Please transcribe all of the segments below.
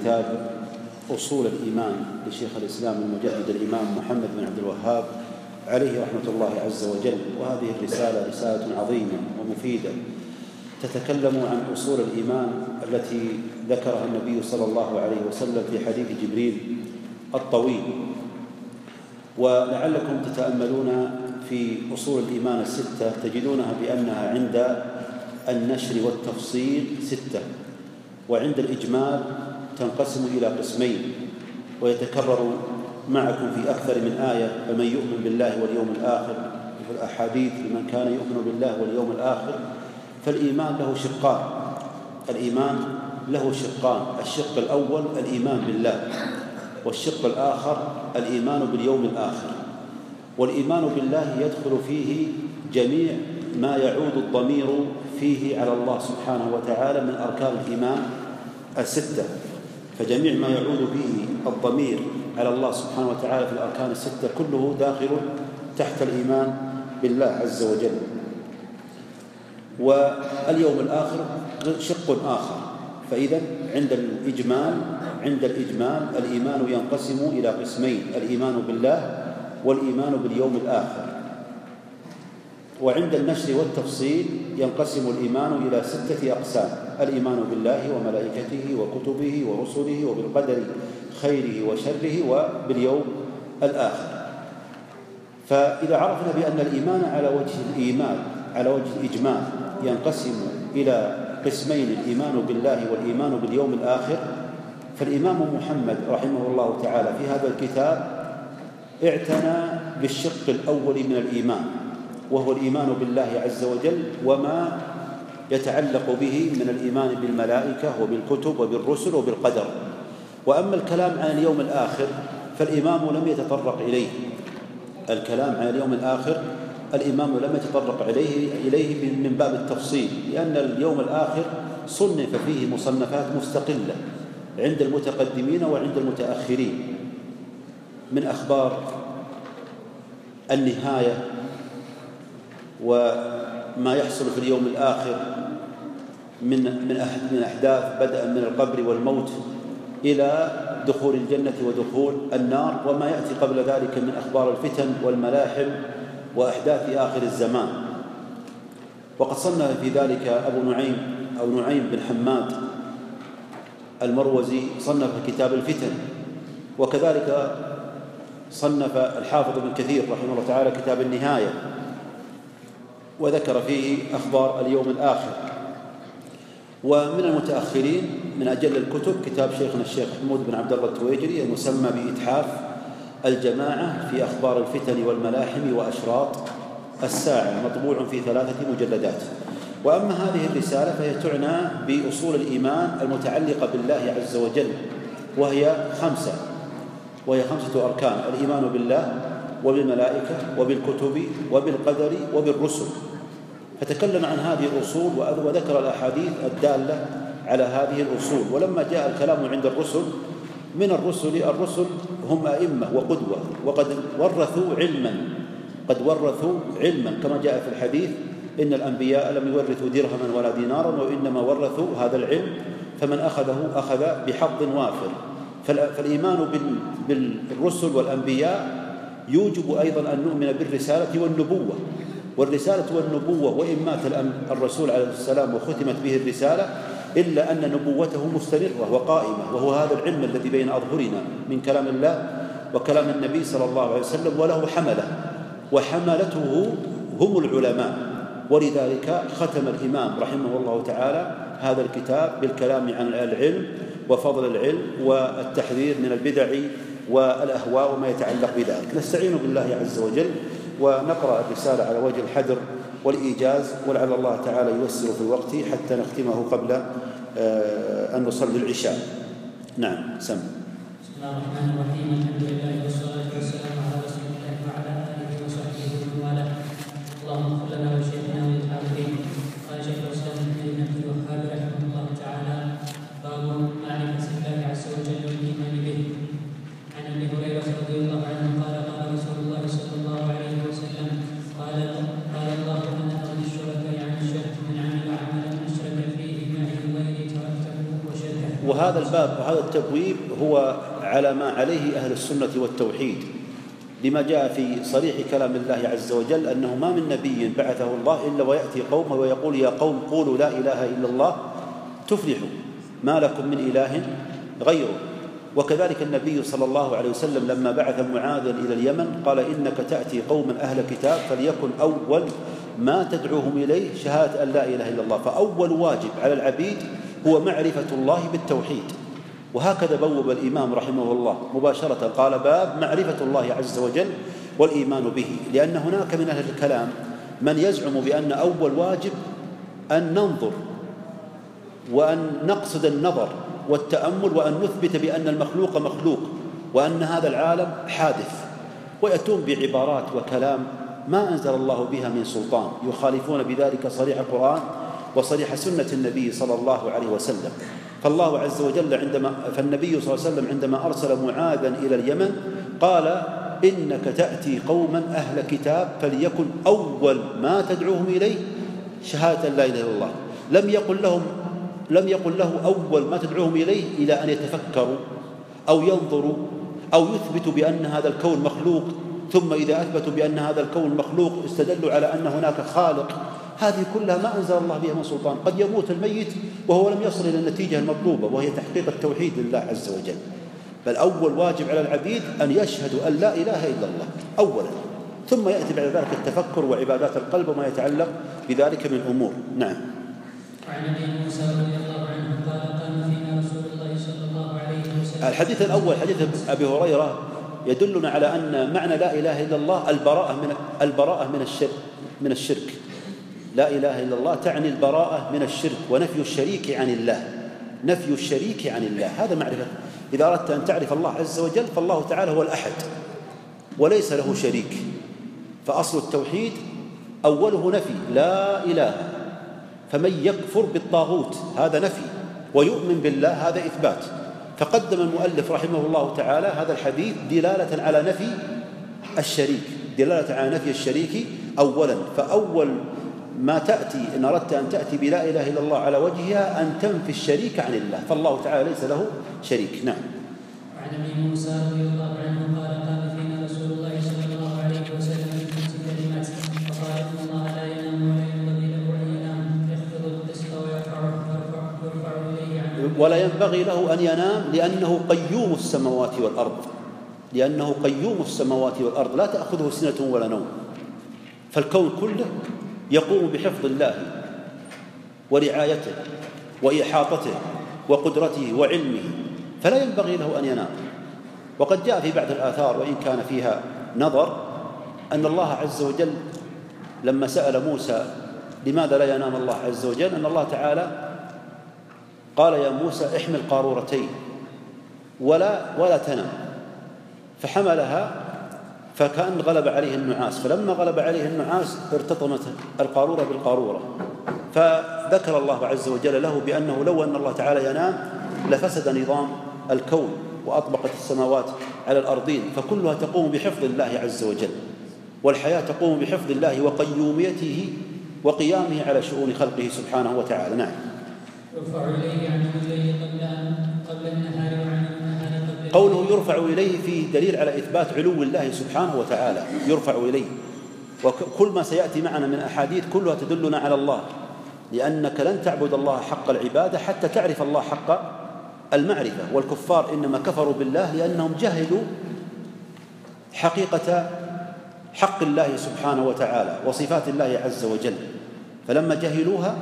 كتاب أصول الإيمان لشيخ الإسلام المجدد الإمام محمد بن عبد الوهاب عليه رحمة الله عز وجل. وهذه الرسالة رسالة عظيمة ومفيدة تتكلم عن أصول الإيمان التي ذكرها النبي صلى الله عليه وسلم في حديث جبريل الطويل. ولعلكم تتأملون في أصول الإيمان الستة تجدونها بأنها عند النشر والتفصيل 6، وعند الإجمال تنقسم إلى قسمين، ويتكرر معكم في أكثر من آية: فمن يؤمن بالله واليوم الآخر، في الأحاديث لمن كان يؤمن بالله واليوم الآخر. فالإيمان له شقان، الإيمان له شقان: الشق الأول الإيمان بالله، والشق الآخر الإيمان باليوم الآخر. والإيمان بالله يدخل فيه جميع ما يعود الضمير فيه على الله سبحانه وتعالى من أركان الإيمان 6. فجميع ما يعود فيه الضمير على الله سبحانه وتعالى في الأركان 6 كله داخل تحت الإيمان بالله عز وجل. واليوم الآخر شق آخر. فإذا عند الإجمال الإيمان ينقسم إلى قسمين: الإيمان بالله والإيمان باليوم الآخر. وعند النشر والتفصيل ينقسم الإيمان إلى 6 أقسام: الإيمان بالله وملائكته وكتبه ورسله وبالقدر خيره وشره وباليوم الآخر. فإذا عرفنا بأن الإيمان على وجه الإجمال ينقسم إلى قسمين: الإيمان بالله والإيمان باليوم الآخر. فالإمام محمد رحمه الله تعالى في هذا الكتاب اعتنى بالشق الأول من الإيمان، وهو الإيمان بالله عز وجل وما يتعلق به من الإيمان بالملائكة وبالكتب وبالرسل وبالقدر. وأما الكلام عن اليوم الآخر فالإمام لم يتطرق إليه. الكلام عن اليوم الآخر الإمام لم يتطرق إليه من باب التفصيل، لأن اليوم الآخر صنف فيه مصنفات مستقلة عند المتقدمين وعند المتأخرين، من أخبار النهاية وما يحصل في اليوم الآخر من أحداث بدءا من القبر والموت إلى دخول الجنة ودخول النار، وما يأتي قبل ذلك من أخبار الفتن والملاحم وأحداث آخر الزمان. وقد صنف في ذلك أبو نعيم بن حماد المروزي صنف كتاب الفتن، وكذلك صنف الحافظ ابن كثير رحمه الله تعالى كتاب النهاية، وذكر فيه أخبار اليوم الآخر. ومن المتأخرين من أجل الكتب كتاب شيخنا الشيخ حمود بن عبد الله التويجري المسمى بإتحاف الجماعة في أخبار الفتن والملاحم وأشراط الساعة، مطبوع في 3 مجلدات. وأما هذه الرسالة فهي تعنى بأصول الإيمان المتعلقة بالله عز وجل، وهي 5 أركان: الإيمان بالله وبالملائكة وبالكتب وبالقدر وبالرسل. فتكلم عن هذه الأصول وذكر الأحاديث الدالة على هذه الأصول. ولما جاء الكلام عند الرسل، من الرسل هم أئمة وقدوة، وقد ورثوا علما كما جاء في الحديث: إن الأنبياء لم يورثوا درهما ولا دينارا وإنما ورثوا هذا العلم، فمن أخذه أخذ بحظ وافر. فالإيمان بالرسل والأنبياء يوجب أيضا أن نؤمن بالرسالة والنبوة. والرسالة والنبوة وإن مات الرسول عليه السلام وختمت به الرسالة إلا أن نبوته مستمرة وقائمة، وهو هذا العلم الذي بين أظهرنا من كلام الله وكلام النبي صلى الله عليه وسلم، وله حملة، وحملته هم العلماء. ولذلك ختم الإمام رحمه الله تعالى هذا الكتاب بالكلام عن العلم وفضل العلم والتحذير من البدع والأهواء وما يتعلق بذلك. نستعين بالله عز وجل ونقرأ الرسالة على وجه الحذر والإيجاز، ولعل الله تعالى ييسر في الوقت حتى نختمه قبل أن نصلي العشاء. نعم، سم. بسم الله الرحمن الرحيم. الحمد لله والصلاة والسلام على رسول الله وعلى آله وصحبه ومن والاه. اللهم اغفر لنا ولشيخنا وللحاضرين. قال شيخ الإسلام ابن عبد الوهاب رحمه الله تعالى: باب معرفة الله عز وجل والإيمان به. عن أبي هريرة رضي الله عنه قال: قال رسول الله صلى الله عليه وسلم: قال الله: أنا أغني الشركاء عن الشرك، من عمل عملا أشرك فيه معي غيري تركته وشركه. وهذا الباب وهذا التبويب هو على ما عليه أهل السنة والتوحيد، لما جاء في صريح كلام الله عز وجل أنه ما من نبي بعثه الله إلا ويأتي قومه ويقول يا قوم قولوا لا إله إلا الله تفلحوا ما لكم من إله غيره. وكذلك النبي صلى الله عليه وسلم لما بعث معاذا إلى اليمن قال إنك تأتي قوما أهل كتاب فليكن أول ما تدعوهم إليه شهادة أن لا إله إلا الله. فأول واجب على العبيد هو معرفة الله بالتوحيد. وهكذا بوب الإمام رحمه الله مباشرة قال باب معرفة الله عز وجل والإيمان به، لأن هناك من أهل الكلام من يزعم بأن أول واجب أن ننظر وأن نقصد النظر والتأمل وأن نثبت بأن المخلوق مخلوق وأن هذا العالم حادث، ويأتون بعبارات وكلام ما أنزل الله بها من سلطان، يخالفون بذلك صريح القرآن وصريح سنة النبي صلى الله عليه وسلم. فالله عز وجل فالنبي صلى الله عليه وسلم عندما أرسل معاذا إلى اليمن قال إنك تأتي قوما أهل كتاب فليكن أول ما تدعوهم إليه شهادة لا إله إلا الله. لم يقل له أول ما تدعوهم إليه إلى أن يتفكروا أو ينظروا أو يثبتوا بأن هذا الكون مخلوق، ثم إذا أثبتوا بأن هذا الكون مخلوق استدلوا على أن هناك خالق. هذه كلها ما أنزل الله بها من سلطان. قد يموت الميت وهو لم يصل إلى النتيجة المطلوبة وهي تحقيق التوحيد لله عز وجل. بل أول واجب على العبيد أن يشهدوا أن لا إله إلا الله أولا، ثم يأتي بعد ذلك التفكر وعبادات القلب وما يتعلق بذلك من أمور. نعم. وعن ابي موسى رضي الله عنه قال قام فينا رسول الله صلى الله عليه وسلم. الحديث الأول حديث أبي هريرة يدلنا على أن معنى لا إله إلا الله البراءة من الشرك. لا إله إلا الله تعني البراءة من الشرك ونفي الشريك عن الله. نفي الشريك عن الله هذا معرفة. إذا أردت أن تعرف الله عز وجل فالله تعالى هو الأحد وليس له شريك. فأصل التوحيد أوله نفي لا إله، فمن يكفر بالطاغوت هذا نفي ويؤمن بالله هذا إثبات. فقدم المؤلف رحمه الله تعالى هذا الحديث دلالة على نفي الشريك، دلالة على نفي الشريك أولا. فأول ما تأتي إن أردت أن تأتي بلا إله إلا الله على وجهها أن تنفي الشريك عن الله، فالله تعالى ليس له شريك. نعم. وعن ابي موسى رضي الله عنه قال قام فينا رسول الله صلى الله عليه وسلم بخمس كلمات فقال ان الله لا ينام ولا ينبغي له ان ينام، يخفض القسط ويرفعه اليه عنه، ولا ينبغي له أن ينام لأنه قيوم السماوات والأرض، لأنه قيوم السماوات والأرض لا تأخذه سنة ولا نوم. فالكون كله يقوم بحفظ الله ورعايته وإحاطته وقدرته وعلمه، فلا ينبغي له أن ينام. وقد جاء في بعض الآثار وإن كان فيها نظر أن الله عز وجل لما سأل موسى لماذا لا ينام الله عز وجل، أن الله تعالى قال يا موسى احمل قارورتين ولا تنم، فحملها فكأن غلب عليه النعاس، فلما غلب عليه النعاس ارتطمت القارورة بالقارورة. فذكر الله عز وجل له بأنه لو أن الله تعالى ينام لفسد نظام الكون وأطبقت السماوات على الأرضين، فكلها تقوم بحفظ الله عز وجل، والحياة تقوم بحفظ الله وقيوميته وقيامه على شؤون خلقه سبحانه وتعالى. نعم. يرفع إليه عنه الليل قبل النهار وعنه النهار قبل الليل. قوله يرفع إليه فيه دليل على إثبات علو الله سبحانه وتعالى، يرفع إليه. وكل ما سيأتي معنا من أحاديث كلها تدلنا على الله، لأنك لن تعبد الله حق العبادة حتى تعرف الله حق المعرفة. والكفار إنما كفروا بالله لأنهم جهلوا حقيقة حق الله سبحانه وتعالى وصفات الله عز وجل، فلما جهلوها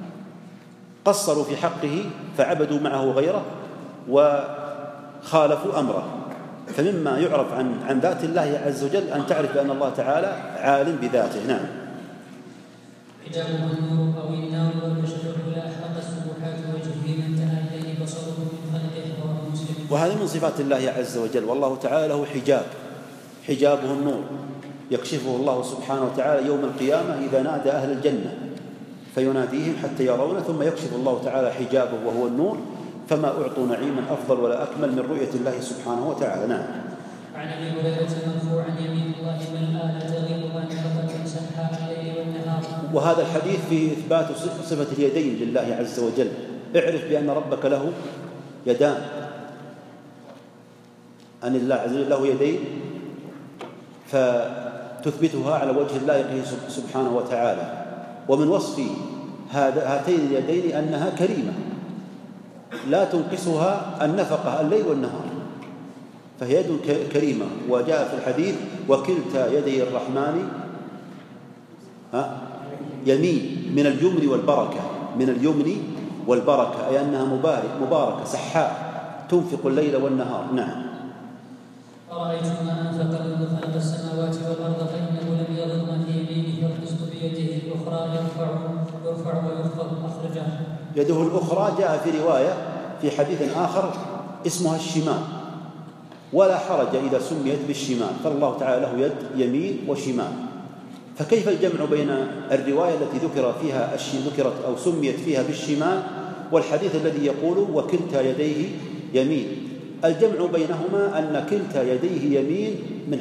قصروا في حقه فعبدوا معه غيره وخالفوا أمره. فمما يعرف عن ذات الله عز وجل أن تعرف بأن الله تعالى عالم بذاته. نعم. حجابه النور أو النار والبشر لا أحرق السبحات وجهه من انتهى إليه بصره من خلقه وهو مسلم. وهذا من صفات الله عز وجل، والله تعالى له حجاب، حجابه النور يكشفه الله سبحانه وتعالى يوم القيامة إذا نادى أهل الجنة فيناديهم حتى يرونه، ثم يكشف الله تعالى حجابه وهو النور، فما أعطوا نعيما أفضل ولا أكمل من رؤية الله سبحانه وتعالى. نعم. عن أبي هريرة مرفوعا يمين الله من آل تغيب وانحرفت سحاء الليل والنهار. وهذا الحديث فيه إثبات صفة اليدين لله عز وجل. اعرف بأن ربك له يدان، أن الله عز وجل له يدين فتثبتها على وجه اللائق سبحانه وتعالى. ومن وصف هاتين اليدين أنها كريمة لا تنقصها النفقة الليل والنهار، فهي يد كريمة. وجاء في الحديث وكلتا يدي الرحمن يمين من اليمن والبركة، من اليمن والبركة، أي أنها مباركة سحاء تنفق الليل والنهار. نعم. أرأيتم ما أنفق منذ خلق السماوات والأرض فإنه لم يضر ما في يمينه والرزق بيده الأخرى يرفع ويخفض. أخرجه. يده الأخرى جاء في رواية في حديث آخر اسمها الشمال، ولا حرج إذا سميت بالشمال، فالله تعالى له يد يمين وشمال. فكيف الجمع بين الرواية التي ذكرت أو سميت فيها بالشمال والحديث الذي يقول وكلتا يديه يمين؟ الجمع بينهما أن كلتا يديه يمين من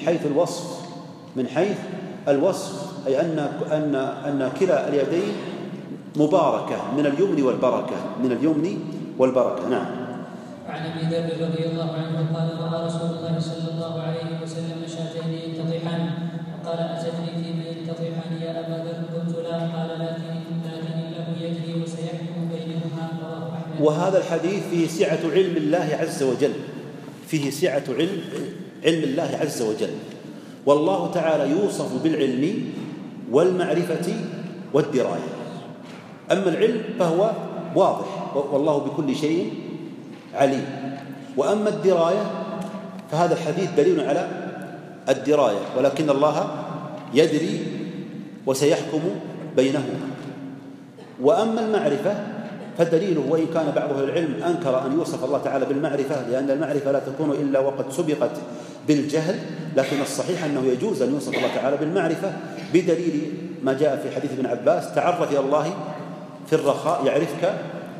حيث الوصف، أي أن كلا اليدين مباركة من اليمن والبركة. نعم. وعن ابي ذر رضي الله عنه قال راى رسول الله صلى الله عليه وسلم شاتين ينتطحان وقال اتدري فيما ينتطحان يا ابا ذر؟ قلت لا. قال لكن الله يجري وسيحكم بينهما. رواه احمد. وهذا الحديث فيه سعة علم الله عز وجل، فيه سعة علم الله عز وجل، والله تعالى يوصف بالعلم والمعرفة والدراية. أما العلم فهو واضح والله بكل شيء عليم، وأما الدراية فهذا الحديث دليل على الدراية، ولكن الله يدري وسيحكم بينهما. وأما المعرفة فدليله، وإن كان بعض أهل العلم أنكر أن يوصف الله تعالى بالمعرفة لأن المعرفة لا تكون إلا وقد سبقت بالجهل، لكن الصحيح أنه يجوز أن يوصف الله تعالى بالمعرفة بدليل ما جاء في حديث ابن عباس تعرف إلى الله في الرخاء يعرفك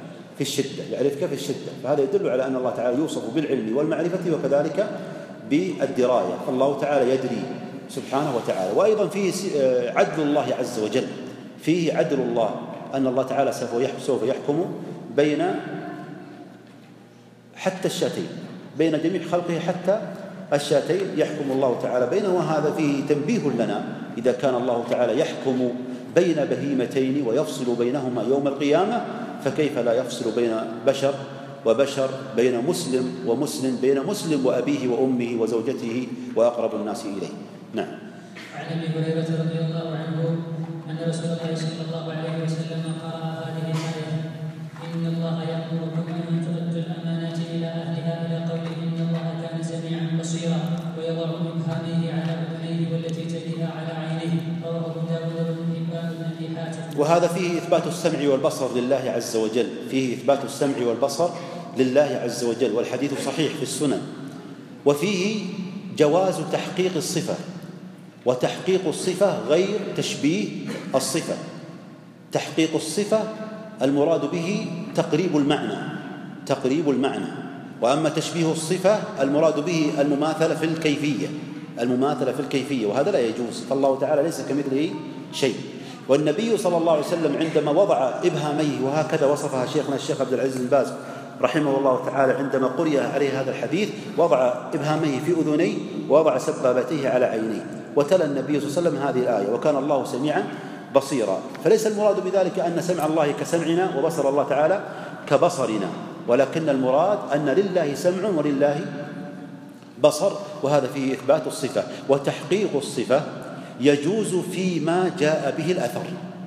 في الشدة، فهذا يدل على أن الله تعالى يوصف بالعلم والمعرفة وكذلك بالدراية، فالله تعالى يدري سبحانه وتعالى. وأيضا فيه عدل الله عز وجل، فيه عدل الله أن الله تعالى سوف يحكم بين حتى الشاتين، بين جميع خلقه حتى الشاتين يحكم الله تعالى بينه، وهذا فيه تنبيه لنا إذا كان الله تعالى يحكم بين بهيمتين ويفصل بينهما يوم القيامة، فكيف لا يفصل بين بشر وبشر، بين مسلم ومسلم، بين مسلم وأبيه وأمه وزوجته وأقرب الناس إليه. نعم. عن ابي هريره رضي الله عنه ان رسول الله صلى الله عليه وسلم قرأ هذه الآية: إن الله يأمركم أن تؤدوا الأمانات إلى أهلها، إلى قوله إن الله كان سميعا بصيرا، ويضع إبهامه على أذنيه والتي تليها على عينيه. رواه أبو داود وابن حبان بن أبي حاتم. وهذا فيه إثبات السمع والبصر لله عز وجل، فيه إثبات السمع والبصر لله عز وجل، والحديث صحيح في السنن. وفيه جواز تحقيق الصفة، وتحقيق الصفة غير تشبيه الصفة. تحقيق الصفة المراد به تقريب المعنى، وأما تشبيه الصفة المراد به المماثلة في الكيفية، وهذا لا يجوز، فالله تعالى ليس كمثله شيء. والنبي صلى الله عليه وسلم عندما وضع إبهاميه، وهكذا وصفها شيخنا الشيخ عبد العزيز بن باز رحمه الله تعالى عندما قرئ عليه هذا الحديث، وضع إبهاميه في أذنيه ووضع سبابتيه على عينيه، وتلا النبي صلى الله عليه وسلم هذه الآية: وكان الله سميعا بصيرا. فليس المراد بذلك أن سمع الله كسمعنا وبصر الله تعالى كبصرنا، ولكن المراد أن لله سمع ولله بصر، وهذا فيه إثبات الصفة. وتحقيق الصفة يجوز فيما جاء به الأثر،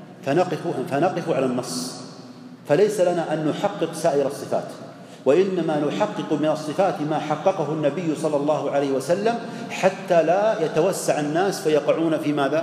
فنقف على النص، فليس لنا أن نحقق سائر الصفات، وإنما نحقق من الصفات ما حققه النبي صلى الله عليه وسلم، حتى لا يتوسع الناس فيقعون في ماذا؟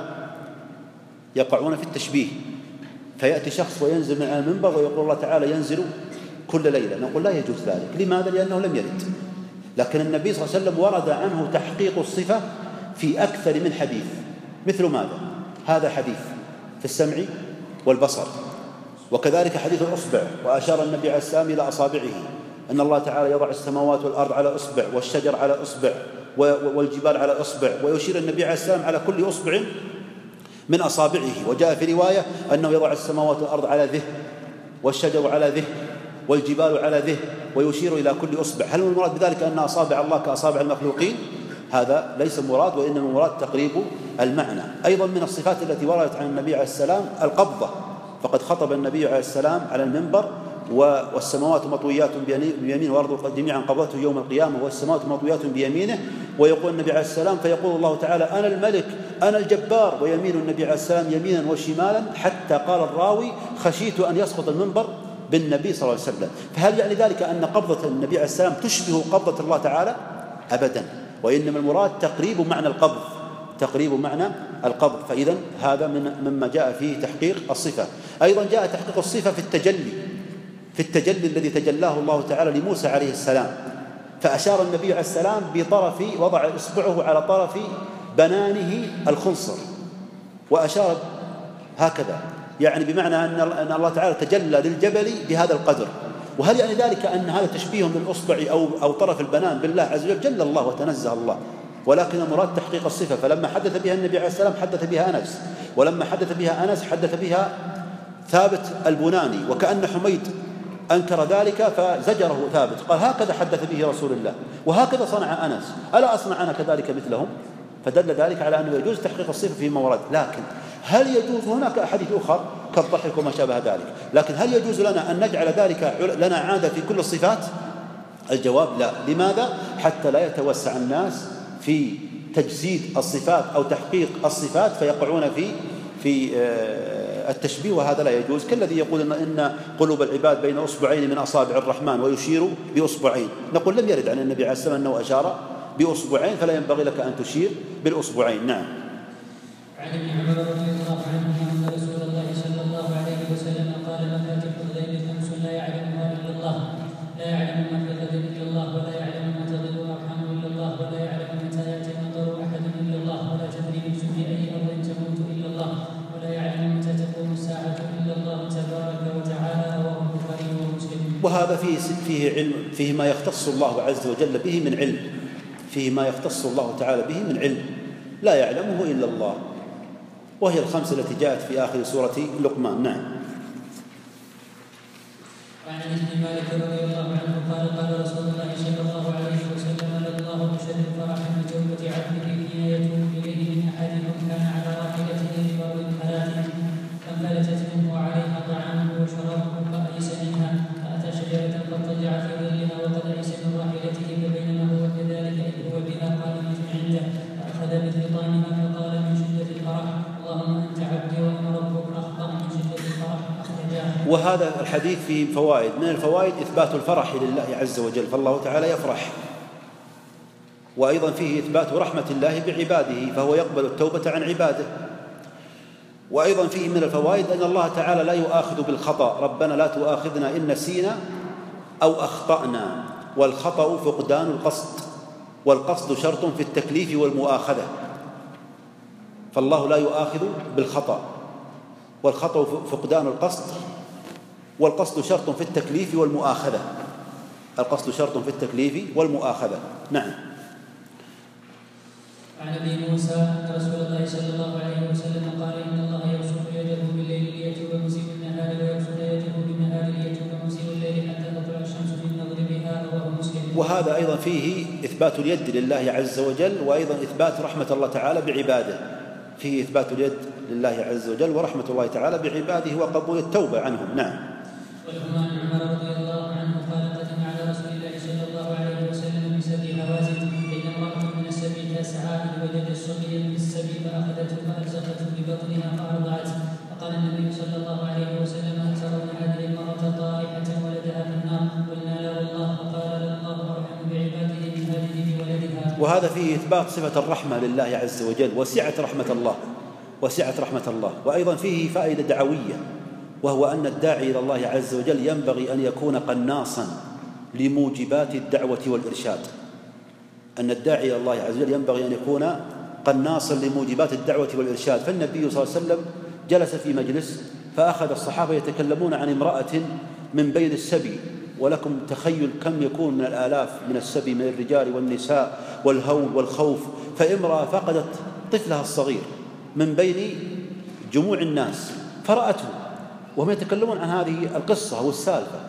يقعون في التشبيه، فيأتي شخص وينزل من المنبر ويقول الله تعالى ينزل كل ليلة، نقول لا يجوز ذلك. لماذا؟ لأنه لم يرد. لكن النبي صلى الله عليه وسلم ورد عنه تحقيق الصفة في أكثر من حديث، مثل ماذا؟ هذا حديث في السمع والبصر، وكذلك حديث الأصبع، وأشار النبي عليه السلام إلى أصابعه، أن الله تعالى يضع السماوات والأرض على أصبع، والشجر على أصبع، والجبال على أصبع، ويشير النبي عليه السلام على كل أصبع من أصابعه. وجاء في رواية أنه يضع السماوات والأرض على ذه، والشجر على ذه، والجبال على ذه، ويشير إلى كل أصبع. هل المراد بذلك أن أصابع الله كأصابع المخلوقين؟ هذا ليس مراد، وإنما المراد تقريب المعنى. أيضا من الصفات التي وردت عن النبي عليه السلام القبضة، فقد خطب النبي عليه السلام على المنبر والسماوات مطويات بيمينه والأرض جميعا قبضته يوم القيامة والسماوات مطويات بيمينه، ويقول النبي عليه السلام فيقول الله تعالى أنا الملك أنا الجبار، ويمين النبي عليه السلام يمينا وشمالا، حتى قال الراوي خشيت أن يسقط المنبر بالنبي صلى الله عليه وسلم. فهل يعني ذلك أن قبضة النبي عليه السلام تشبه قبضة الله تعالى؟ أبدا، وإنما المراد تقريب معنى القبض، تقريب معنى القبض. فإذا هذا مما جاء فيه تحقيق الصفة. أيضا جاء تحقيق الصفة في التجلي الذي تجلاه الله تعالى لموسى عليه السلام، فأشار النبي عليه السلام بطرف، وضع إصبعه على طرف بنانه الخنصر وأشار هكذا، يعني بمعنى أن الله تعالى تجلى للجبل بهذا القدر. وهل يعني ذلك أن هذا تشبيه للأصبع أو طرف البنان بالله عز وجل؟ جل الله وتنزه الله، ولكن المراد تحقيق الصفة. فلما حدث بها النبي عليه السلام حدث بها أنس، ولما حدث بها أنس حدث بها ثابت البناني، وكأن حميد أنكر ذلك فزجره ثابت، قال هكذا حدث به رسول الله وهكذا صنع أنس، ألا أصنع أنا كذلك مثلهم؟ فدل ذلك على أنه يجوز تحقيق الصفة فيما ورد. لكن هل يجوز هناك أحاديث أخرى كالضحك وما شابه ذلك، لكن هل يجوز لنا أن نجعل ذلك لنا عادة في كل الصفات؟ الجواب لا. لماذا؟ حتى لا يتوسع الناس في تجسيد الصفات أو تحقيق الصفات فيقعون في التشبيه، وهذا لا يجوز. كالذي يقول إن قلوب العباد بين أصبعين من أصابع الرحمن ويشير بأصبعين، نقول لم يرد عن النبي عليه السلام أنه أشار بأصبعين، فلا ينبغي لك أن تشير بالأصبعين. نعم. عن ابن عمر رضي الله عنه أن رسول الله صلى الله عليه وسلم قال مفاتيح الغيب خمس لا يعلمها إلا الله، لا يعلم ما في الغد إلا الله، ولا يعلم ما تغد الأرحام إلا الله، ولا يعلم متى يأتي نظر أحد إلا الله، ولا تدري نفس بأي أرض تموت إلا الله، ولا يعلم متى تقوم الساعة إلا الله تبارك وتعالى. رواه البخاري ومسلم. وهذا فيه علم، فيه ما يختص الله عز وجل به من علم، فيه ما يختص الله تعالى به من علم لا يعلمه إلا الله، وهي الخمسة التي جاءت في آخر سورة لقمان. نعم. وعن ابن مالك رضي الله عنه قال قال رسول الله صلى الله عليه وسلم الله أشد فرحا بتوبة عبده حين يتوب إليه من أحدكم كان على راحلته بباب ثلاث فانفلتت منه عليها طعامه وشرابه فأيس منها، فأتى شجرة فاضطجع في ظلها وقد أيس من راحلته، فبينما هو كذلك إذ هو بها قائمة عنده فأخذ بخطامها فقال من شدة الفرح اللهم أنت عبدي وأنا ربك، أخطأ من شدة الفرح أخرجاه. وهذا الحديث فيه فوائد. من الفوائد إثبات الفرح لله عز وجل، فالله تعالى يفرح، وأيضا فيه إثبات رحمة الله بعباده فهو يقبل التوبة عن عباده. وأيضا فيه من الفوائد أن الله تعالى لا يؤاخذ بالخطأ، ربنا لا تؤاخذنا إن نسينا أو أخطأنا، والخطأ فقدان القصد، والقصد شرط في التكليف والمؤاخذة، فالله لا يؤاخذ بالخطأ، والخطأ فقدان القصد، والقصد شرط في التكليف والمؤاخذة، القصد شرط في التكليف والمؤاخذة. نعم. عن ابي موسى ان رسول الله صلى الله عليه وسلم قال ان الله يبسط يده بالليل ليتوب مسيء النهار، ويبسط يده بالنهار ليتوب مسيء الليل حتى تطلع الشمس من مغربها. رواه مسلم. وهذا ايضا فيه اثبات اليد لله عز وجل، وايضا اثبات رحمه الله تعالى بعباده، فيه اثبات اليد لله عز وجل ورحمه الله تعالى بعباده وقبول التوبه عنهم. نعم. والحمان عمر رضي الله عنه قال قدم على رسول الله صلى الله عليه وسلم بسبي هوازن، بين امرأة من السبي تسعى إذ وجد صبيا في السبي فأخذته فألزقته ببطنها فأرضعته، فقال النبي صلى الله عليه وسلم أترون هذه المرأة طارحة ولدها في النار؟ قلنا لا والله، فقال الله أرحم بعباده من هذه بولدها. وهذا فيه إثبات صفة الرحمة لله عز وجل وسعة رحمة الله، وسعة رحمة الله. وأيضا فيه فائدة دعوية، وهو أن الداعي إلى الله عز وجل ينبغي أن يكون قناصا لموجبات الدعوة والإرشاد، أن الداعي إلى الله عز وجل ينبغي أن يكون قناصا لموجبات الدعوة والإرشاد. فالنبي صلى الله عليه وسلم جلس في مجلس فأخذ الصحابة يتكلمون عن امرأة من بين السبي، ولكم تخيل كم يكون من الآلاف من السبي من الرجال والنساء والهول والخوف، فامرأة فقدت طفلها الصغير من بين جموع الناس فرأته وهم يتكلمون عن هذه القصة والسالفة،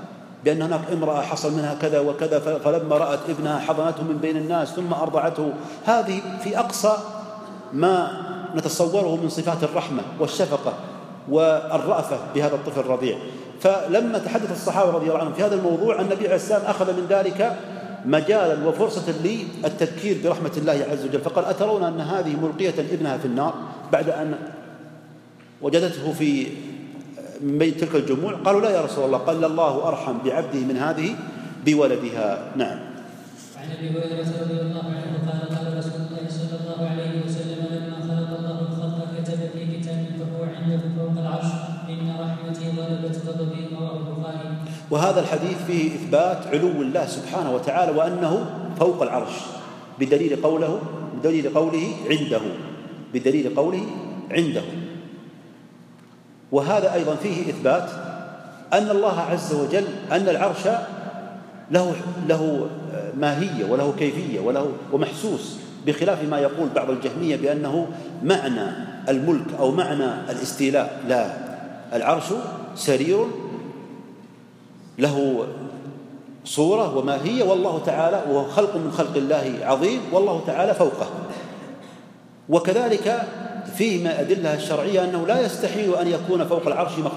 بأن هناك امرأة حصل منها كذا وكذا، فلما رأت ابنها حضنته من بين الناس ثم أرضعته. هذه في أقصى ما نتصوره من صفات الرحمة والشفقة والرأفة بهذا الطفل الرضيع. فلما تحدث الصحابة رضي الله عنهم في هذا الموضوع، النبي عليه السلام أخذ من ذلك مجالا وفرصة للتذكير برحمة الله عز وجل، فقال: أترون أن هذه ملقية ابنها في النار بعد أن وجدته في من بين تلك الجموع؟ قالوا: لا يا رسول الله. قال: الله أرحم بعبده من هذه بولدها. نعم. عن ابي هريره رضي الله عنه قال: قال رسول الله صلى الله عليه وسلم: لما خلق الله الخلق كتب في كتاب فهو عنده فوق العرش: إن رحمتي غلبت غضبي. رواه البخاري. وهذا الحديث فيه إثبات علو الله سبحانه وتعالى وأنه فوق العرش بدليل قوله عنده. وهذا أيضا فيه إثبات أن الله عز وجل أن العرش له ماهية وله كيفية ومحسوس، بخلاف ما يقول بعض الجهمية بأنه معنى الملك أو معنى الاستيلاء. لا، العرش سرير له صورة وماهية، والله تعالى وهو خلق من خلق الله عظيم، والله تعالى فوقه. وكذلك فيه من الأدلة الشرعية أنه لا يستحيل أن يكون فوق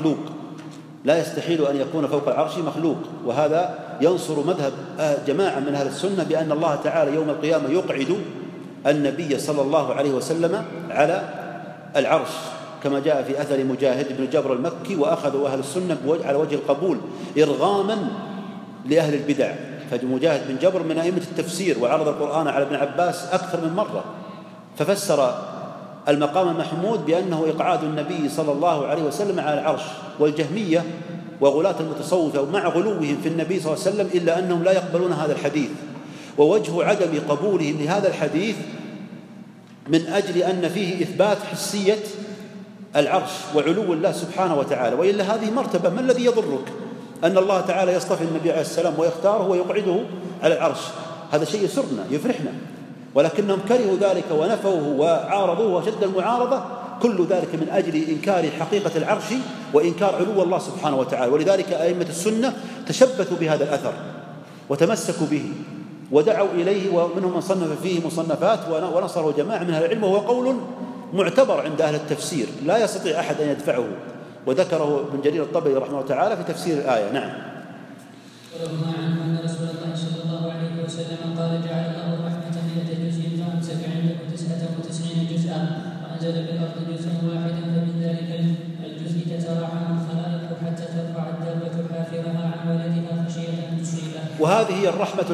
العرش مخلوق، وهذا ينصر مذهب جماعة من أهل السنة بأن الله تعالى يوم القيامة يقعد النبي صلى الله عليه وسلم على العرش، كما جاء في أثر مجاهد بن جبر المكي. وأخذوا أهل السنة على وجه القبول إرغاما لأهل البدع. فمجاهد بن جبر من أئمة التفسير، وعرض القرآن على ابن عباس أكثر من مرة، ففسر المقام المحمود بأنه إقعاد النبي صلى الله عليه وسلم على العرش. والجهمية وغلاة المتصوفة مع غلوهم في النبي صلى الله عليه وسلم إلا أنهم لا يقبلون هذا الحديث، ووجه عدم قبولهم لهذا الحديث من أجل أن فيه إثبات حسية العرش وعلو الله سبحانه وتعالى. وإلا هذه مرتبة، ما الذي يضرك أن الله تعالى يصطفي النبي عليه السلام ويختاره ويقعده على العرش؟ هذا شيء يسرنا يفرحنا، ولكنهم كرهوا ذلك ونفوه وعارضوه وشد المعارضة، كل ذلك من أجل إنكار حقيقة العرش وإنكار علو الله سبحانه وتعالى. ولذلك أئمة السنة تشبثوا بهذا الأثر وتمسكوا به ودعوا إليه، ومنهم من صنف فيه مصنفات ونصره جماعة من أهل العلم، وهو قول معتبر عند أهل التفسير لا يستطيع أحد أن يدفعه، وذكره ابن جرير الطبري رحمه الله تعالى في تفسير الآية. نعم. ورغم عنه أن رسول الله صلى الله عليه وسلم قال: جعل الله الرحمة 100 جزء فأمسك عنده 99 جزءا، وأنزل بالأرض جزءا واحدا، فمن ذلك الجزء تتراحم الخلائق حتى ترفع الدابة حافرها عن ولدها خشية أن تصيبه. وهذه هي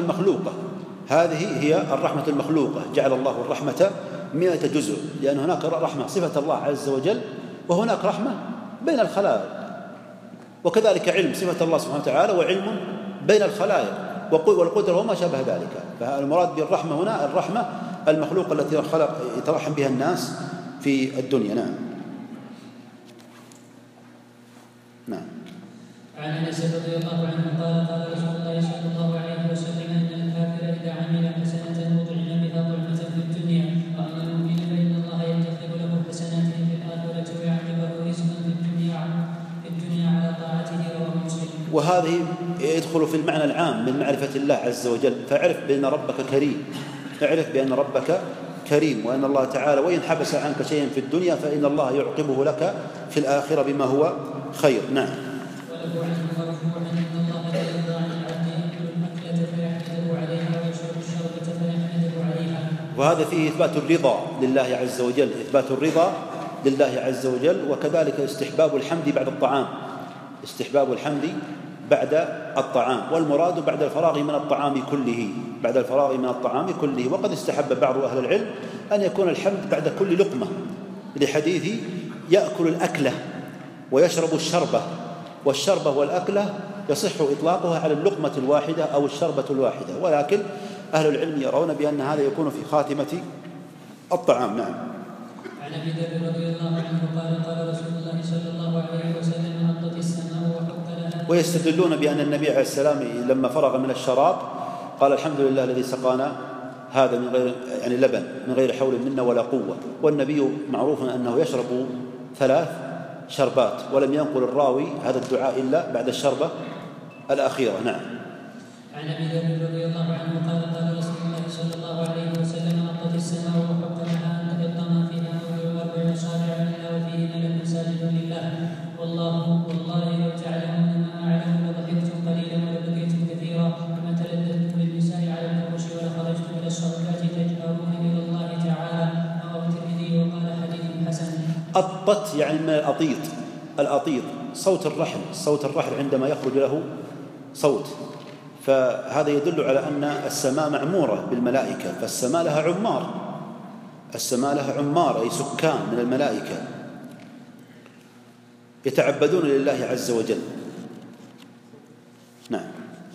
الرحمة المخلوقة. جعل الله الرحمة 100 جزء، لأن هناك رحمة صفة الله عز وجل، وهناك رحمة بين الخلائق، وكذلك علم صفة الله سبحانه وتعالى، وعلم بين الخلائق، والقدرة وما شابه ذلك. فالمراد بالرحمة هنا الرحمة المخلوقة التي يترحم بها الناس في الدنيا. نعم. عن انس رضي الله عنه قال: قال رسول الله صلى الله عليه وسلم: ان الكافر اذا عمل حسنه وطعم بها طعمه في الدنيا، واما المؤمن فان الله يتخذ له حسناته في الاخره ويعذبه رزقا في الدنيا على طاعته. رواه مسلم. وهذه يدخل في المعنى العام من معرفة الله عز وجل. فاعرف بأن ربك كريم، وأن الله تعالى وإن حبس عنك شيئا في الدنيا فإن الله يعقبه لك في الآخرة بما هو خير. نعم. وله عنه مرفوعا: ان الله لا يرضى عن العبد ياكل المأكلة فيحمده عليها ويشرب الشربة فيحمده عليها. وهذا فيه إثبات الرضا لله عز وجل، إثبات الرضا لله عز وجل. وكذلك استحباب الحمد بعد الطعام، والمراد بعد الفراغ من الطعام كله. وقد استحب بعض أهل العلم أن يكون الحمد بعد كل لقمة، لحديث يأكل الأكلة ويشرب الشربة، والشربة والأكلة يصح إطلاقها على اللقمة الواحدة أو الشربة الواحدة، ولكن أهل العلم يرون بأن هذا يكون في خاتمة الطعام. نعم. عن ابي ذر رضي الله عنه قال: قال رسول الله صلى الله عليه وسلم: هبطت السماء وحق لها. ويستدلون بأن النبي عليه السلام لما فرغ من الشراب قال: الحمد لله الذي سقانا هذا من غير لبن من غير حول منا ولا قوة. والنبي معروف أنه يشرب 3 شربات، ولم ينقل الراوي هذا الدعاء إلا بعد الشربة الأخيرة. نعم. عن أبي ذر رضي الله عنه قال قال رسول الله صلى الله عليه وسلم أطت السماء وحق لها أن تبط ما فيها 40 صابعا إلا وفيهن له ساجد لله والله لو تعلمون ما أعلم لضحكتم قليلا ولبكيتم كثيرا كما تلذذتم بالنساء على الفرش ولخرجتم إلى الصدقات تجأرون إلى الله تعالى. رواه الترمذي وقال حديث حسن. أطت يعني من الأطيط صوت الرحل عندما يخرج له صوت، فهذا يدل على أن السماء معمورة بالملائكة، فالسماء لها عمار أي سكان من الملائكة يتعبدون لله عز وجل. نعم.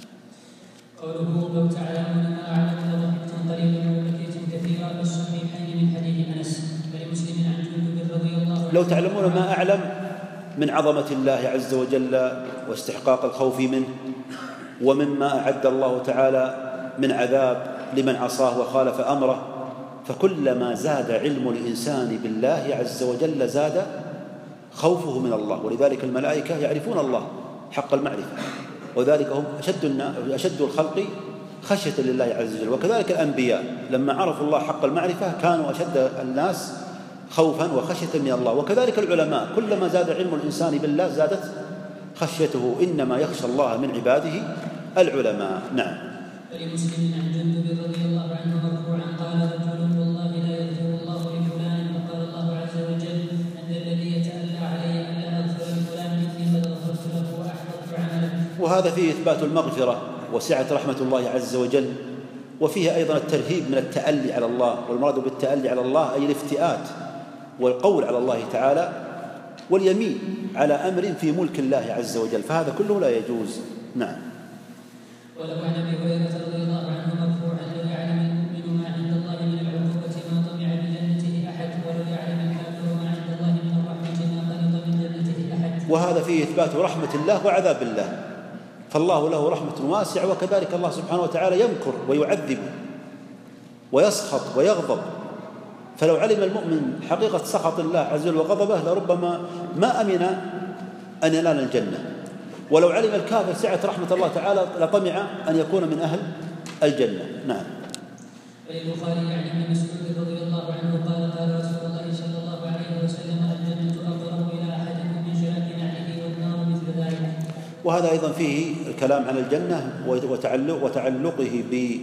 قوله لو تعلمون ما أعلم لضحكتم قليلا ولبكيتم كثيرا في الصحيحين من حديث أنس ولمسلم عن جندب رضي الله عنه. لو تعلمون ما أعلم من عظمة الله عز وجل واستحقاق الخوف منه ومما أعد الله تعالى من عذاب لمن عصاه وخالف أمره، فكلما زاد علم الإنسان بالله عز وجل زاد خوفه من الله. ولذلك الملائكة يعرفون الله حق المعرفة، وذلك هم أشد الخلق خشية لله عز وجل. وكذلك الأنبياء لما عرفوا الله حق المعرفة كانوا أشد الناس خوفا وخشية من الله. وكذلك العلماء كلما زاد علم الإنسان بالله زادت خشيته، إنما يخشى الله من عباده العلماء. نعم. ولمسلم عن جندب رضي الله عنه مرفوعا قال رجل والله لا يغفر الله لفلان فقال الله عز وجل أن الذي يتألى علي أن لا أغفر لفلان إني قد غفرت له وأحبطت عمله. وهذا فيه إثبات المغفرة وسعة رحمة الله عز وجل، وفيه أيضا الترهيب من التألي على الله، والمراد بالتألي على الله أي الافتئات والقول على الله تعالى واليمين على أمر في ملك الله عز وجل، فهذا كله لا يجوز. نعم. ولو عن ابي هريره رضي الله عنه مرفوعا لو يعلم المؤمن ما عند الله من العقوبه ما طمع بجنته احد ولو يعلم الكافر ما عند الله من الرحمه ما قنط من جنته احد. وهذا فيه اثبات رحمه الله وعذاب الله، فالله له رحمه واسعه، وكذلك الله سبحانه وتعالى يمكر ويعذب ويسخط ويغضب. فلو علم المؤمن حقيقه سخط الله عز وجل وغضبه لربما ما امن ان ينال الجنه، ولو علم الكافر سعة رحمة الله تعالى لطمع أن يكون من أهل الجنة. نعم. وللبخاري عن ابن مسعود رضي الله عنه قال قال رسول الله صلى الله عليه وسلم الجنة أقرب إلى أحدكم من شراك نعله والنار مثل ذلك. وهذا أيضا فيه الكلام عن الجنة وتعلقه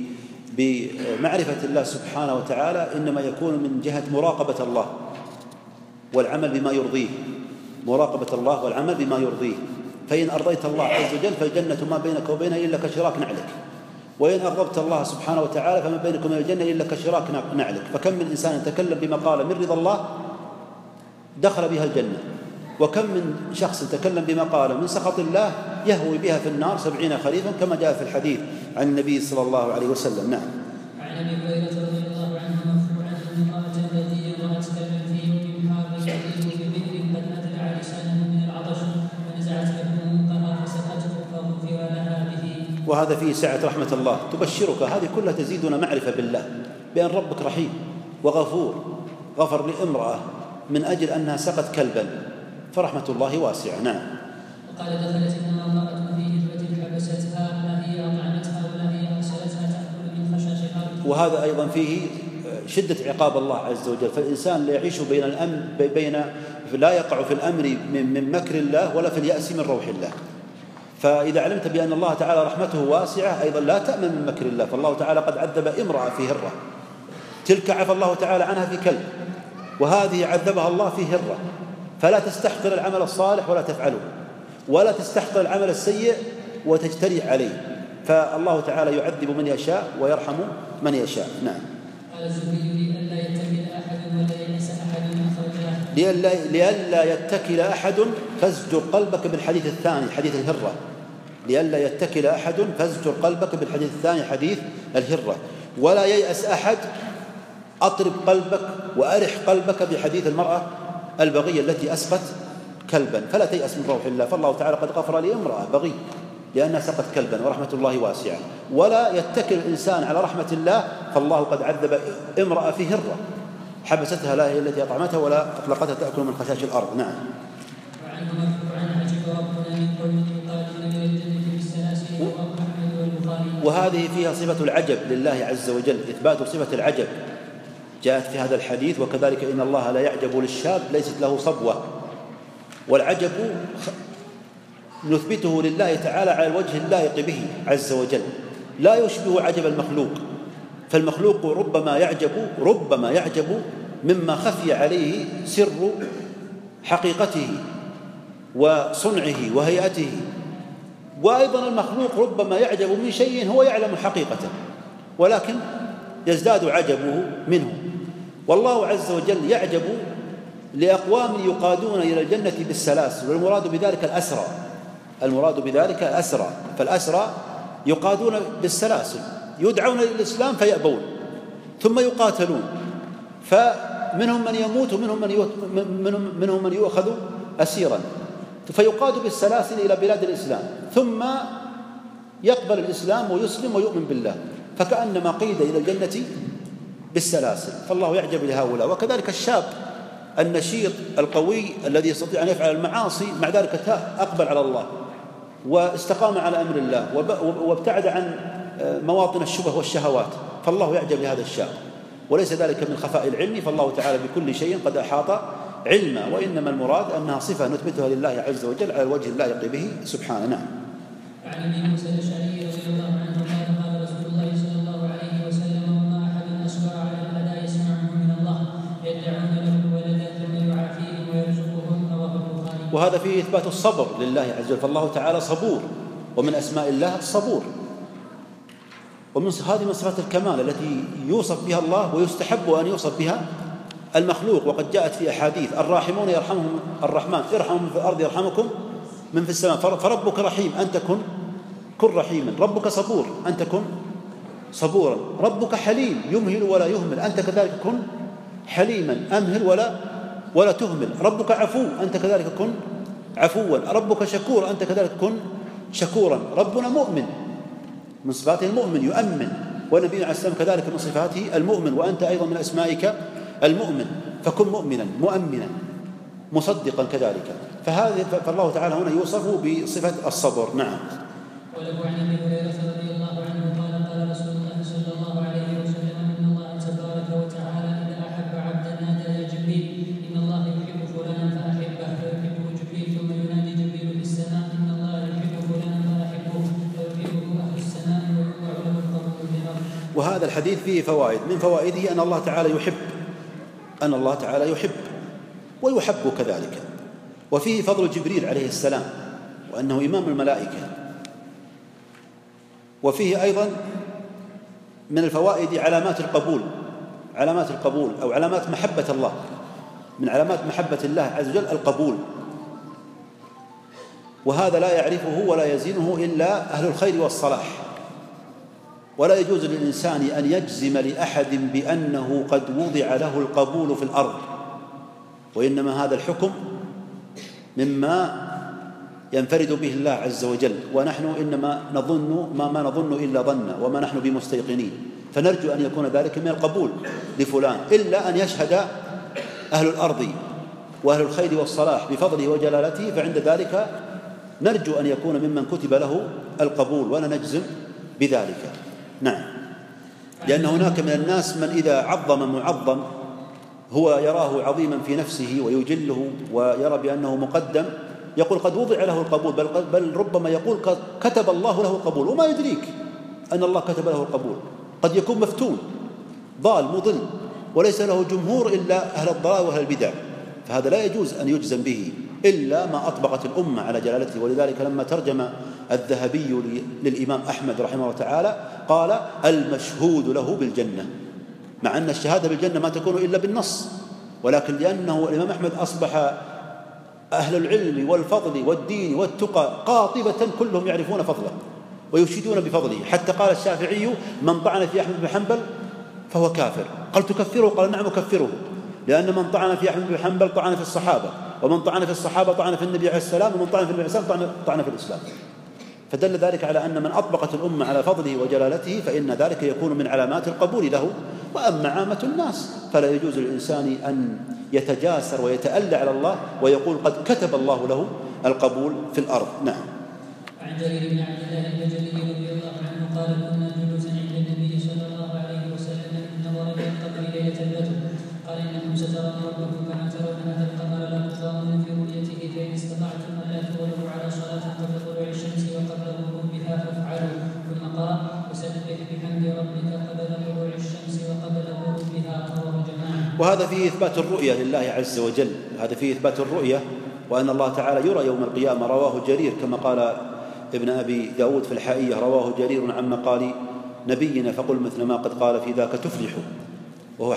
بمعرفة الله سبحانه وتعالى، إنما يكون من جهة مراقبة الله والعمل بما يرضيه، مراقبة الله والعمل بما يرضيه. فإن أرضيت الله عز وجل فالجنة ما بينك وبينها إلا كشراك نعلك، وإن أغضبت الله سبحانه وتعالى فما بينك وبين الجنة إلا كشراك نعلك. فكم من إنسان تكلم بمقالة من رضا الله دخل بها الجنة، وكم من شخص تكلم بمقالة من سخط الله يهوي بها في النار 70 خريفا كما جاء في الحديث عن النبي صلى الله عليه وسلم. نعم. عن أبي هريرة رضي الله عنه مرفوعا أن امرأة التي رأت كلبا في يوم حار يأتيه ببئر قد أدلع لسانه من العطش فنزعت له منقرا فسقته فغفر لها به. وهذا فيه سعة رحمة الله تبشرك، هذه كلها تزيدنا معرفة بالله، بأن ربك رحيم وغفور، غفر لامرأة من أجل أنها سقت كلبا، فرحمة الله واسعة. نعم. وقال دخلت امرأة في هجرة حبستها لا هي أطعمتها ولا هي أرسلتها تأكل من خشاش الأرض. وهذا أيضا فيه شدة عقاب الله عز وجل، فالإنسان لا يعيش بين الأمر لا يقع في الأمر من مكر الله ولا في اليأس من روح الله. فإذا علمت بأن الله تعالى رحمته واسعة أيضا لا تأمن من مكر الله، فالله تعالى قد عذب امرأة في هرة، تلك عفى الله تعالى عنها في كلب، وهذه عذبها الله في هرة. فلا تستحقر العمل الصالح ولا تفعله، ولا تستحقر العمل السيء وتجترئ عليه، فالله تعالى يعذب من يشاء ويرحم من يشاء. نعم. قال الزهري لئلا يتكل أحد ولا يئس أحد من خرجها. لئلا يتكل أحد فازجر قلبك بالحديث الثاني حديث الهرة. لئلا يتكل أحد فازجر قلبك بالحديث الثاني حديث الهرة. ولا ييأس أحد، أطرب قلبك وأرح قلبك بحديث المرأة البغية التي أسقت كلبا، فلا تيأس من روح الله، فالله تعالى قد غفر لامرأة بغي لأنها سقت كلبا ورحمة الله واسعة. ولا يتكل الإنسان على رحمة الله، فالله قد عذب امرأة في هرة حبستها لا هي التي أطعمتها ولا أطلقتها تأكل من خشاش الأرض. نعم. وعنه مرفوعا عجب ربنا من قوم يقال إن للجنة بالسلاسل وهذه فيها صفة العجب لله عز وجل، إثبات صفة العجب جاءت في هذا الحديث. وكذلك إن الله لا يعجب للشاب ليست له صبوة، والعجب نثبته لله تعالى على الوجه اللائق به عز وجل، لا يشبه عجب المخلوق. فالمخلوق ربما يعجب مما خفي عليه سر حقيقته وصنعه وهيئته، وأيضا المخلوق ربما يعجب من شيء هو يعلم حقيقته ولكن يزداد عجبه منه. والله عز وجل يعجب لأقوام يقادون إلى الجنة بالسلاسل، والمراد بذلك الأسرى. فالأسرى يقادون بالسلاسل، يدعون إلى الإسلام فيأبون ثم يقاتلون، فمنهم من يموت ومنهم من يؤخذ أسيرا، فيقاد بالسلاسل إلى بلاد الإسلام ثم يقبل الإسلام ويسلم ويؤمن بالله، فكأنما قيد إلى الجنة بالسلاسل. فالله يعجب لهؤلاء. وكذلك الشاب النشيط القوي الذي يستطيع أن يفعل المعاصي مع ذلك أقبل على الله واستقام على أمر الله وابتعد عن مواطن الشبه والشهوات، فالله يعجب لهذا الشاب. وليس ذلك من خفاء العلم، فالله تعالى بكل شيء قد أحاط علما، وإنما المراد أنها صفة نثبتها لله عز وجل على الوجه اللائق به سبحانه. نعم. عن ابي موسى الاشعري رضي الله عنه قال رسول الله صلى الله عليه وسلم: وما احد اصبر على الاذى يسمعه من الله يدعون له ولدا ثم يعافيهم ويرزقهم. رواه البخاري. وهذا فيه إثبات الصبر لله عز وجل، فالله تعالى صبور، ومن أسماء الله الصبور، ومن هذه من صفات الكمال التي يوصف بها الله ويستحب أن يوصف بها المخلوق. وقد جاءت في أحاديث: الراحمون يرحمهم الرحمن، ارحموا في الأرض يرحمكم من في السماء. فربك رحيم أنت كن رحيما، ربك صبور أنت كن صبورا، ربك حليم يمهل ولا يهمل أنت كذلك كن حليما أمهل ولا تهمل، ربك عفو أنت كذلك كن عفوا، ربك شكور أنت كذلك كن شكورا. ربنا مؤمن، من صفاته المؤمن يؤمن، والنبي عليه السلام كذلك من صفاته المؤمن، وأنت أيضا من أسمائك المؤمن، فكن مؤمنا مؤمنا مصدقا كذلك. فالله تعالى هنا يوصف بصفة الصبر. نعم. وله عن ابي هريره رضي الله عنه قال رسول الله صلى الله عليه وسلم: ان الله تبارك وتعالى اذا احب عبدا نادى يا جبريل ان الله يحب فلانا فاحبه، فيحبه جبريل، ثم ينادي جبريل في السماء ان الله يحب فلانا فاحبه، فيحبه اهل السماء ويوضع له القبول في الارض. وهذا الحديث فيه فوائد، من فوائده أن الله تعالى يحب ويحب كذلك، وفيه فضل جبريل عليه السلام وأنه إمام الملائكة. وفيه أيضا من الفوائد علامات القبول أو علامات محبة الله. من علامات محبة الله عز وجل القبول، وهذا لا يعرفه ولا يزينه إلا أهل الخير والصلاح. ولا يجوز للإنسان أن يجزم لأحد بأنه قد وضع له القبول في الأرض، وإنما هذا الحكم مما ينفرد به الله عز وجل، ونحن إنما نظن ما نظن إلا ظنا وما نحن بمستيقنين، فنرجو أن يكون ذلك من القبول لفلان، إلا أن يشهد أهل الأرض وأهل الخير والصلاح بفضله وجلالته، فعند ذلك نرجو أن يكون ممن كتب له القبول ولا نجزم بذلك. نعم. لأن هناك من الناس من إذا عظم معظم هو يراه عظيما في نفسه ويجله ويرى بأنه مقدم، يقول قد وضع له القبول، بل ربما يقول قد كتب الله له القبول، وما يدريك أن الله كتب له القبول. قد يكون مفتون ضال مضل وليس له جمهور إلا أهل الضلال وأهل البدع، فهذا لا يجوز أن يجزم به إلا ما أطبقت الأمة على جلالته. ولذلك لما ترجم الذهبي للإمام أحمد رحمه الله تعالى قال: المشهود له بالجنة، مع أن الشهادة بالجنة ما تكون إلا بالنص، ولكن لأنه الإمام أحمد أصبح أهل العلم والفضل والدين والتقى قاطبة كلهم يعرفون فضله ويشيدون بفضله، حتى قال الشافعي: من طعن في أحمد بن حنبل فهو كافر. قال: تكفره؟ قال: نعم أكفره، لأن من طعن في أحمد بن حنبل طعن في الصحابة، ومن طعن في الصحابة طعن في النبي عليه السلام، ومن طعن في النبي عليه السلام طعن في الإسلام. فدل ذلك على أن من أطبقت الأمة على فضله وجلالته فإن ذلك يكون من علامات القبول له. وأما عامة الناس فلا يجوز للإنسان أن يتجاسر ويتألى على الله ويقول قد كتب الله له القبول في الأرض. نعم. عن جرير بن عبد الله البجلي رضي الله عنه قال: كنا ربكم كما ترون هذا القمر لا تضامون في رؤيته فإن استطعتم ألا تغلبوا على صلاة قبل طلوع الشمس وقبل غروبها فافعلوا. ثم قال وسبح بحمد ربك قبل طلوع الشمس وقبل غروبها. رواه جماعة. وهذا فيه إثبات الرؤية لله عز وجل، هذا فيه إثبات الرؤية وأن الله تعالى يرى يوم القيامة. رواه جرير كما قال ابن أبي داود في الحائية، رواه جرير عن مقال نبينا فقل مثل ما قد قال في ذاك تفلح.